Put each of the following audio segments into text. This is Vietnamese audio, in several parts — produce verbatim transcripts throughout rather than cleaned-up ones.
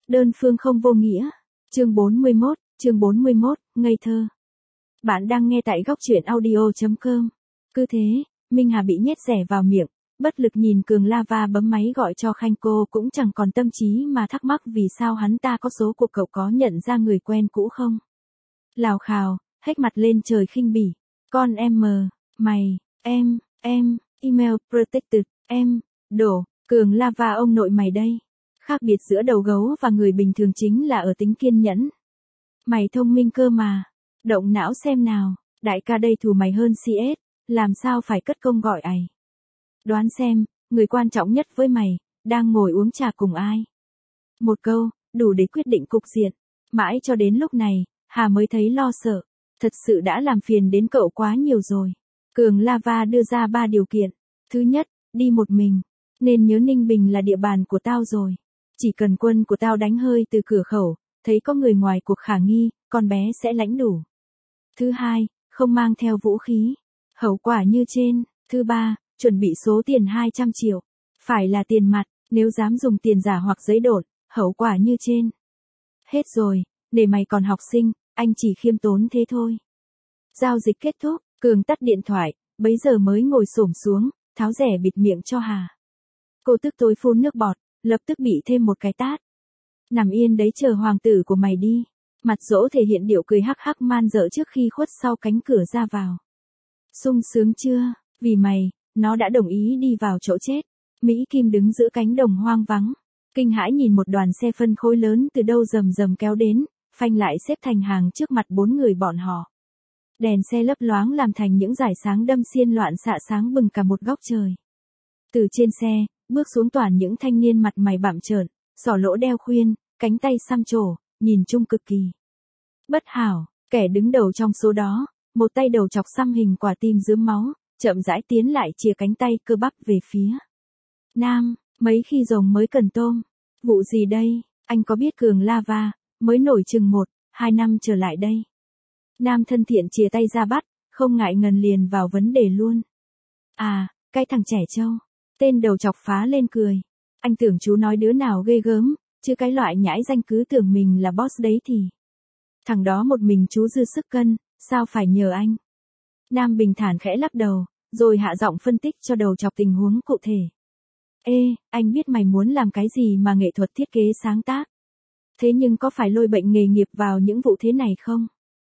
Đơn phương không vô nghĩa. Chương bốn mươi mốt, chương bốn mươi mốt, ngây thơ. Bạn đang nghe tại góc truyện audio chấm com. Cứ thế, Minh Hà bị nhét rẻ vào miệng, bất lực nhìn Cường Lava bấm máy gọi cho Khanh, cô cũng chẳng còn tâm trí mà thắc mắc vì sao hắn ta có số của cậu, có nhận ra người quen cũ không. Lào khào, hét mặt lên trời khinh bỉ. Con em mờ, mày, em, em, email protected, em, đổ, Cường Lava ông nội mày đây. Khác biệt giữa đầu gấu và người bình thường chính là ở tính kiên nhẫn. Mày thông minh cơ mà. Động não xem nào, đại ca đây thù mày hơn xê ét, làm sao phải cất công gọi ày. Đoán xem, người quan trọng nhất với mày, đang ngồi uống trà cùng ai. Một câu, đủ để quyết định cục diện. Mãi cho đến lúc này, Hà mới thấy lo sợ. Thật sự đã làm phiền đến cậu quá nhiều rồi. Cường Lava đưa ra ba điều kiện. Thứ nhất, đi một mình. Nên nhớ Ninh Bình là địa bàn của tao rồi. Chỉ cần quân của tao đánh hơi từ cửa khẩu, thấy có người ngoài cuộc khả nghi, con bé sẽ lãnh đủ. Thứ hai, không mang theo vũ khí. Hậu quả như trên. Thứ ba, chuẩn bị số tiền hai trăm triệu. Phải là tiền mặt, nếu dám dùng tiền giả hoặc giấy độn, hậu quả như trên. Hết rồi, để mày còn học sinh, anh chỉ khiêm tốn thế thôi. Giao dịch kết thúc, Cường tắt điện thoại, bấy giờ mới ngồi xổm xuống, tháo rẻ bịt miệng cho Hà. Cô tức tối phun nước bọt, lập tức bị thêm một cái tát. Nằm yên đấy chờ hoàng tử của mày đi. Mặt dỗ thể hiện điệu cười hắc hắc man dợ trước khi khuất sau cánh cửa ra vào. Sung sướng chưa, vì mày, nó đã đồng ý đi vào chỗ chết. Mỹ Kim đứng giữa cánh đồng hoang vắng. Kinh hãi nhìn một đoàn xe phân khối lớn từ đâu rầm rầm kéo đến, phanh lại xếp thành hàng trước mặt bốn người bọn họ. Đèn xe lấp loáng làm thành những dải sáng đâm xiên loạn xạ sáng bừng cả một góc trời. Từ trên xe, bước xuống toàn những thanh niên mặt mày bặm trợn, xỏ lỗ đeo khuyên, cánh tay xăm trổ, nhìn chung cực kỳ bất hảo. Kẻ đứng đầu trong số đó, một tay đầu chọc xăm hình quả tim rướm máu, chậm rãi tiến lại chìa cánh tay cơ bắp về phía Nam. Mấy khi rồng mới cần tôm. Vụ gì đây, anh có biết Cường Lava mới nổi chừng một, hai năm trở lại đây. Nam thân thiện chìa tay ra bắt, không ngại ngần liền vào vấn đề luôn. À, cái thằng trẻ trâu. Tên đầu chọc phá lên cười. Anh tưởng chú nói đứa nào ghê gớm, chứ cái loại nhãi danh cứ tưởng mình là boss đấy thì. Thằng đó một mình chú dư sức cân, sao phải nhờ anh. Nam bình thản khẽ lắc đầu, rồi hạ giọng phân tích cho đầu chọc tình huống cụ thể. Ê, anh biết mày muốn làm cái gì mà nghệ thuật thiết kế sáng tác. Thế nhưng có phải lôi bệnh nghề nghiệp vào những vụ thế này không?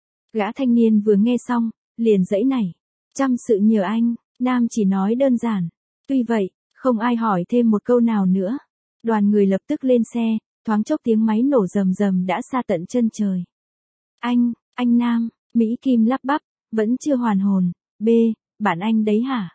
Gã thanh niên vừa nghe xong, liền giãy nảy. Chăm sự nhờ anh, Nam chỉ nói đơn giản. Tuy vậy, không ai hỏi thêm một câu nào nữa. Đoàn người lập tức lên xe, thoáng chốc tiếng máy nổ rầm rầm đã xa tận chân trời. Anh, anh Nam, Mỹ Kim lắp bắp, vẫn chưa hoàn hồn. B, bạn anh đấy hả?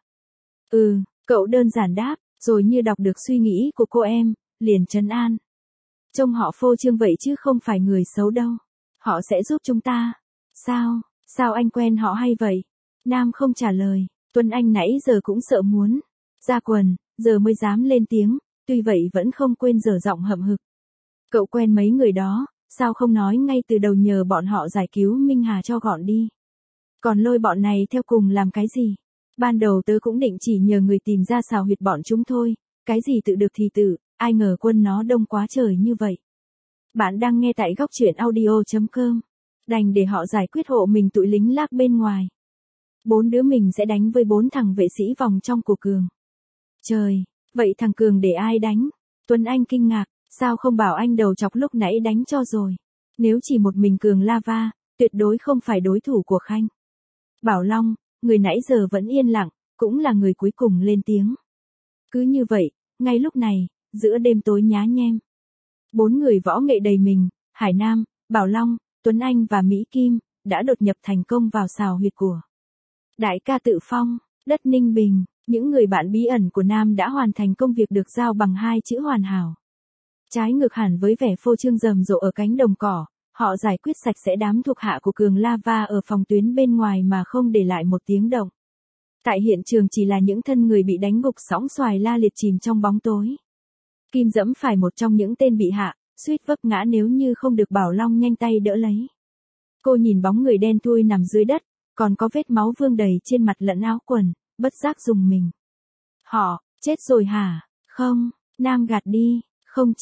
Ừ, cậu đơn giản đáp, rồi như đọc được suy nghĩ của cô em, liền trấn an. Trông họ phô trương vậy chứ không phải người xấu đâu. Họ sẽ giúp chúng ta. Sao, sao anh quen họ hay vậy? Nam không trả lời, Tuấn Anh nãy giờ cũng sợ muốn ra quần, giờ mới dám lên tiếng, tuy vậy vẫn không quên dở giọng hậm hực. Cậu quen mấy người đó, sao không nói ngay từ đầu nhờ bọn họ giải cứu Minh Hà cho gọn đi. Còn lôi bọn này theo cùng làm cái gì? Ban đầu tớ cũng định chỉ nhờ người tìm ra xào huyệt bọn chúng thôi, cái gì tự được thì tự, ai ngờ quân nó đông quá trời như vậy. Bạn đang nghe tại góc truyện audio chấm com. Đành để họ giải quyết hộ mình tụi lính lác bên ngoài. Bốn đứa mình sẽ đánh với bốn thằng vệ sĩ vòng trong của Cường. Trời, vậy thằng Cường để ai đánh? Tuấn Anh kinh ngạc, sao không bảo anh đầu chọc lúc nãy đánh cho rồi. Nếu chỉ một mình Cường Lava, tuyệt đối không phải đối thủ của Khanh. Bảo Long, người nãy giờ vẫn yên lặng, cũng là người cuối cùng lên tiếng. Cứ như vậy, ngay lúc này, giữa đêm tối nhá nhem. Bốn người võ nghệ đầy mình, Hải Nam, Bảo Long, Tuấn Anh và Mỹ Kim, đã đột nhập thành công vào xào huyệt của đại ca Tự Phong, đất Ninh Bình. Những người bạn bí ẩn của Nam đã hoàn thành công việc được giao bằng hai chữ hoàn hảo. Trái ngược hẳn với vẻ phô trương rầm rộ ở cánh đồng cỏ, họ giải quyết sạch sẽ đám thuộc hạ của Cường Lava ở phòng tuyến bên ngoài mà không để lại một tiếng động. Tại hiện trường chỉ là những thân người bị đánh gục sõng xoài la liệt chìm trong bóng tối. Kim dẫm phải một trong những tên bị hạ, suýt vấp ngã nếu như không được Bảo Long nhanh tay đỡ lấy. Cô nhìn bóng người đen thui nằm dưới đất, còn có vết máu vương đầy trên mặt lẫn áo quần, bất giác rùng mình. Họ, chết rồi hả? Không, Nam gạt đi, không chết,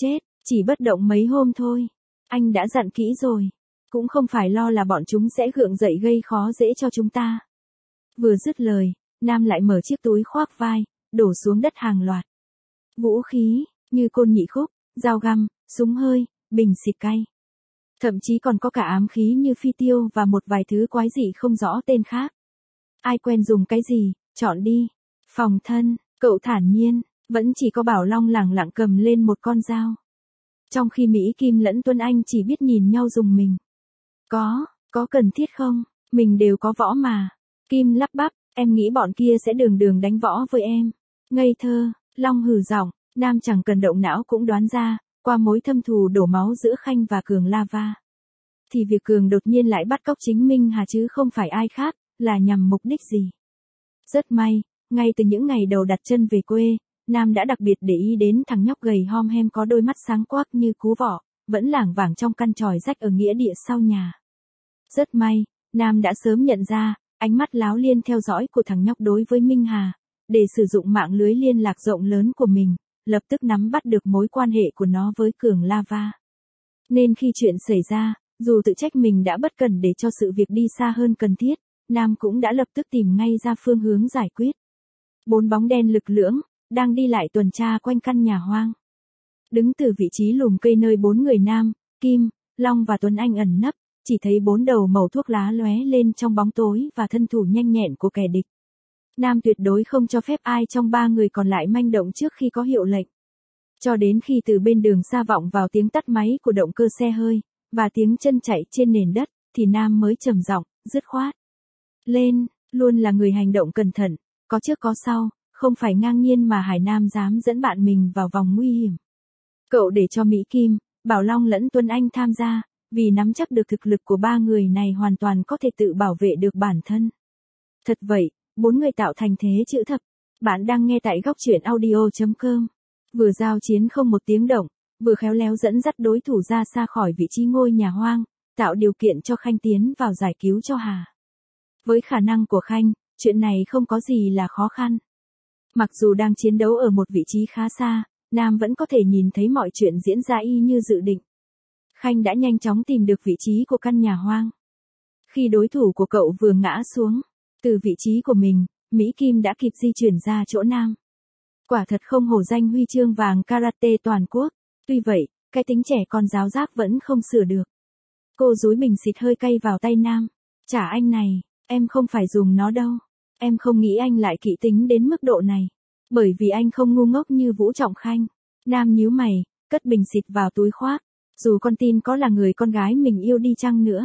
Chỉ bất động mấy hôm thôi. Anh đã dặn kỹ rồi. Cũng không phải lo là bọn chúng sẽ gượng dậy gây khó dễ cho chúng ta. Vừa dứt lời, Nam lại mở chiếc túi khoác vai, đổ xuống đất hàng loạt. Vũ khí, như côn nhị khúc, dao găm, súng hơi, bình xịt cay. Thậm chí còn có cả ám khí như phi tiêu và một vài thứ quái dị không rõ tên khác. Ai quen dùng cái gì, chọn đi. Phòng thân, cậu thản nhiên, vẫn chỉ có Bảo Long lẳng lặng cầm lên một con dao. Trong khi Mỹ Kim lẫn Tuấn Anh chỉ biết nhìn nhau dùng mình. Có, có cần thiết không? Mình đều có võ mà. Kim lắp bắp, em nghĩ bọn kia sẽ đường đường đánh võ với em. Ngây thơ, Long hừ giọng, Nam chẳng cần động não cũng đoán ra, qua mối thâm thù đổ máu giữa Khanh và Cường Lava. Thì việc Cường đột nhiên lại bắt cóc chính Minh Hà chứ không phải ai khác, là nhằm mục đích gì. Rất may, ngay từ những ngày đầu đặt chân về quê, Nam đã đặc biệt để ý đến thằng nhóc gầy hom hem có đôi mắt sáng quắc như cú vọ, vẫn lảng vảng trong căn tròi rách ở nghĩa địa sau nhà. Rất may, Nam đã sớm nhận ra, ánh mắt láo liên theo dõi của thằng nhóc đối với Minh Hà, để sử dụng mạng lưới liên lạc rộng lớn của mình, lập tức nắm bắt được mối quan hệ của nó với Cường Lava. Nên khi chuyện xảy ra, dù tự trách mình đã bất cẩn để cho sự việc đi xa hơn cần thiết, Nam cũng đã lập tức tìm ngay ra phương hướng giải quyết. Bốn bóng đen lực lưỡng, đang đi lại tuần tra quanh căn nhà hoang. Đứng từ vị trí lùm cây nơi bốn người Nam, Kim, Long và Tuấn Anh ẩn nấp, chỉ thấy bốn đầu mẩu thuốc lá lóe lên trong bóng tối và thân thủ nhanh nhẹn của kẻ địch. Nam tuyệt đối không cho phép ai trong ba người còn lại manh động trước khi có hiệu lệnh. Cho đến khi từ bên đường xa vọng vào tiếng tắt máy của động cơ xe hơi, và tiếng chân chạy trên nền đất, thì Nam mới trầm giọng, dứt khoát. Lên, luôn là người hành động cẩn thận, có trước có sau, không phải ngang nhiên mà Hải Nam dám dẫn bạn mình vào vòng nguy hiểm. Cậu để cho Mỹ Kim, Bảo Long lẫn Tuấn Anh tham gia, vì nắm chắc được thực lực của ba người này hoàn toàn có thể tự bảo vệ được bản thân. Thật vậy, bốn người tạo thành thế chữ thập. Bạn đang nghe tại góc truyện audio chấm com. Vừa giao chiến không một tiếng động, vừa khéo léo dẫn dắt đối thủ ra xa khỏi vị trí ngôi nhà hoang, tạo điều kiện cho Khanh tiến vào giải cứu cho Hà. Với khả năng của Khanh, chuyện này không có gì là khó khăn. Mặc dù đang chiến đấu ở một vị trí khá xa, Nam vẫn có thể nhìn thấy mọi chuyện diễn ra y như dự định. Khanh đã nhanh chóng tìm được vị trí của căn nhà hoang. Khi đối thủ của cậu vừa ngã xuống, từ vị trí của mình, Mỹ Kim đã kịp di chuyển ra chỗ Nam. Quả thật không hổ danh huy chương vàng karate toàn quốc. Tuy vậy, cái tính trẻ con giáo giác vẫn không sửa được. Cô dúi bình xịt hơi cay vào tay Nam. Trả anh này, em không phải dùng nó đâu. Em không nghĩ anh lại kỹ tính đến mức độ này. Bởi vì anh không ngu ngốc như Vũ Trọng Khanh. Nam nhíu mày, cất bình xịt vào túi khoác. Dù con tin có là người con gái mình yêu đi chăng nữa.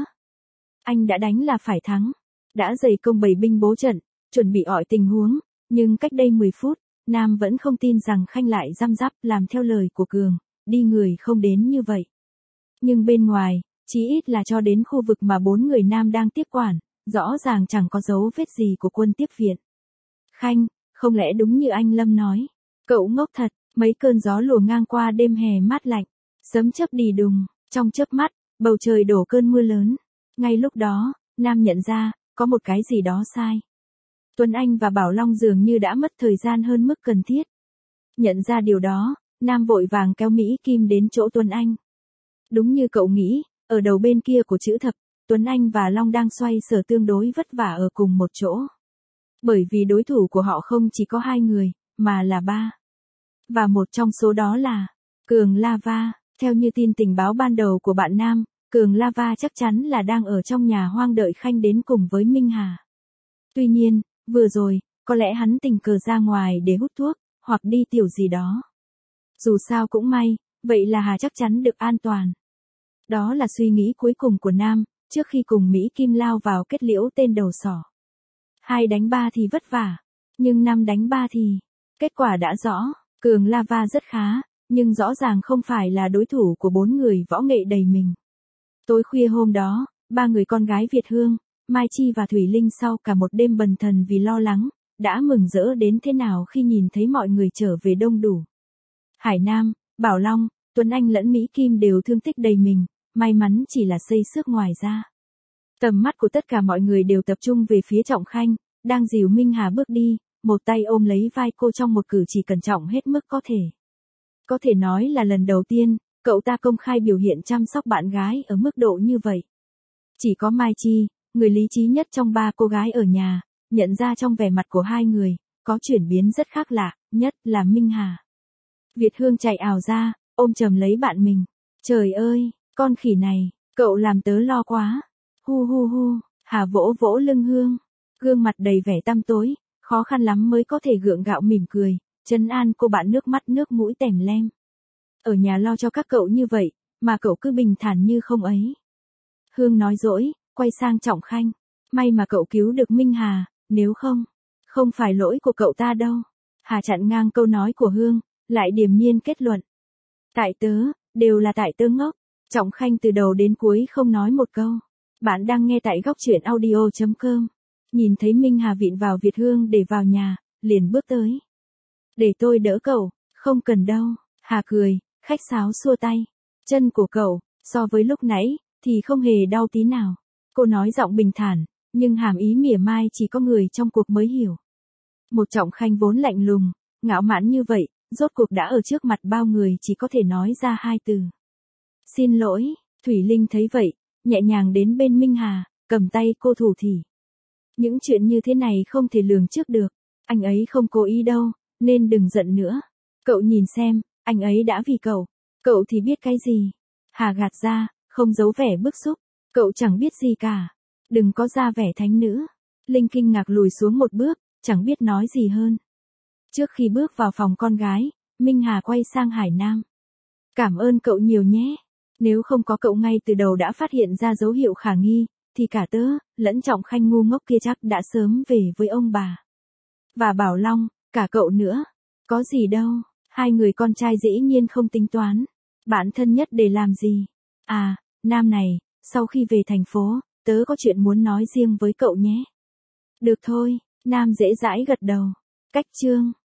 Anh đã đánh là phải thắng. Đã dày công bày binh bố trận, chuẩn bị ỏi tình huống. Nhưng cách đây mười phút, Nam vẫn không tin rằng Khanh lại răm rắp làm theo lời của Cường, đi người không đến như vậy. Nhưng bên ngoài, chí ít là cho đến khu vực mà bốn người Nam đang tiếp quản, rõ ràng chẳng có dấu vết gì của quân tiếp viện. Khanh, không lẽ đúng như anh Lâm nói, cậu ngốc thật, mấy cơn gió lùa ngang qua đêm hè mát lạnh, sấm chớp đì đùng, trong chớp mắt, bầu trời đổ cơn mưa lớn. Ngay lúc đó, Nam nhận ra, có một cái gì đó sai. Tuấn Anh và Bảo Long dường như đã mất thời gian hơn mức cần thiết. Nhận ra điều đó, Nam vội vàng kéo Mỹ Kim đến chỗ Tuấn Anh. Đúng như cậu nghĩ, ở đầu bên kia của chữ thập, Tuấn Anh và Long đang xoay sở tương đối vất vả ở cùng một chỗ. Bởi vì đối thủ của họ không chỉ có hai người, mà là ba. Và một trong số đó là Cường Lava. Theo như tin tình báo ban đầu của bạn Nam, Cường Lava chắc chắn là đang ở trong nhà hoang đợi Khanh đến cùng với Minh Hà. Tuy nhiên, vừa rồi, có lẽ hắn tình cờ ra ngoài để hút thuốc, hoặc đi tiểu gì đó. Dù sao cũng may, vậy là Hà chắc chắn được an toàn. Đó là suy nghĩ cuối cùng của Nam, trước khi cùng Mỹ Kim lao vào kết liễu tên đầu sỏ. Hai đánh ba thì vất vả, nhưng năm đánh ba thì, kết quả đã rõ, Cường Lava rất khá, nhưng rõ ràng không phải là đối thủ của bốn người võ nghệ đầy mình. Tối khuya hôm đó, ba người con gái Việt Hương, Mai Chi và Thủy Linh sau cả một đêm bần thần vì lo lắng, đã mừng rỡ đến thế nào khi nhìn thấy mọi người trở về đông đủ. Hải Nam, Bảo Long, Tuấn Anh lẫn Mỹ Kim đều thương tích đầy mình, may mắn chỉ là xây xước ngoài ra. Tầm mắt của tất cả mọi người đều tập trung về phía Trọng Khanh, đang dìu Minh Hà bước đi, một tay ôm lấy vai cô trong một cử chỉ cẩn trọng hết mức có thể. Có thể nói là lần đầu tiên, cậu ta công khai biểu hiện chăm sóc bạn gái ở mức độ như vậy. Chỉ có Mai Chi, người lý trí nhất trong ba cô gái ở nhà, nhận ra trong vẻ mặt của hai người, có chuyển biến rất khác lạ, nhất là Minh Hà. Việt Hương chạy ào ra, ôm chầm lấy bạn mình. Trời ơi, con khỉ này, cậu làm tớ lo quá. Hu hu hu, Hà vỗ vỗ lưng Hương. Gương mặt đầy vẻ tăm tối, khó khăn lắm mới có thể gượng gạo mỉm cười, trấn an cô bạn nước mắt nước mũi tèm lem. Ở nhà lo cho các cậu như vậy, mà cậu cứ bình thản như không ấy. Hương nói dỗi, quay sang Trọng Khanh. May mà cậu cứu được Minh Hà, nếu không, không phải lỗi của cậu ta đâu. Hà chặn ngang câu nói của Hương, lại điềm nhiên kết luận. Tại tớ, đều là tại tớ ngốc. Trọng Khanh từ đầu đến cuối không nói một câu. Bạn đang nghe tại góc truyện audio chấm com. Nhìn thấy Minh Hà vịn vào Việt Hương để vào nhà, liền bước tới. Để tôi đỡ cậu, không cần đâu. Hà cười, khách sáo xua tay. Chân của cậu, so với lúc nãy, thì không hề đau tí nào. Cô nói giọng bình thản, nhưng hàm ý mỉa mai chỉ có người trong cuộc mới hiểu. Một Trọng Khanh vốn lạnh lùng, ngạo mạn như vậy, rốt cuộc đã ở trước mặt bao người chỉ có thể nói ra hai từ. Xin lỗi. Thủy Linh thấy vậy, nhẹ nhàng đến bên Minh Hà, cầm tay cô thủ thỉ. Những chuyện như thế này không thể lường trước được. Anh ấy không cố ý đâu, nên đừng giận nữa. Cậu nhìn xem, anh ấy đã vì cậu. Cậu thì biết cái gì? Hà gạt ra, không giấu vẻ bức xúc. Cậu chẳng biết gì cả. Đừng có ra vẻ thánh nữ. Linh kinh ngạc lùi xuống một bước, chẳng biết nói gì hơn. Trước khi bước vào phòng con gái, Minh Hà quay sang Hải Nam. Cảm ơn cậu nhiều nhé. Nếu không có cậu ngay từ đầu đã phát hiện ra dấu hiệu khả nghi, thì cả tớ, lẫn Trọng Khanh ngu ngốc kia chắc đã sớm về với ông bà. Và Bảo Long, cả cậu nữa. Có gì đâu, hai người con trai dĩ nhiên không tính toán. Bạn thân nhất để làm gì? À, Nam này, sau khi về thành phố, tớ có chuyện muốn nói riêng với cậu nhé. Được thôi, Nam dễ dãi gật đầu. Cách chương.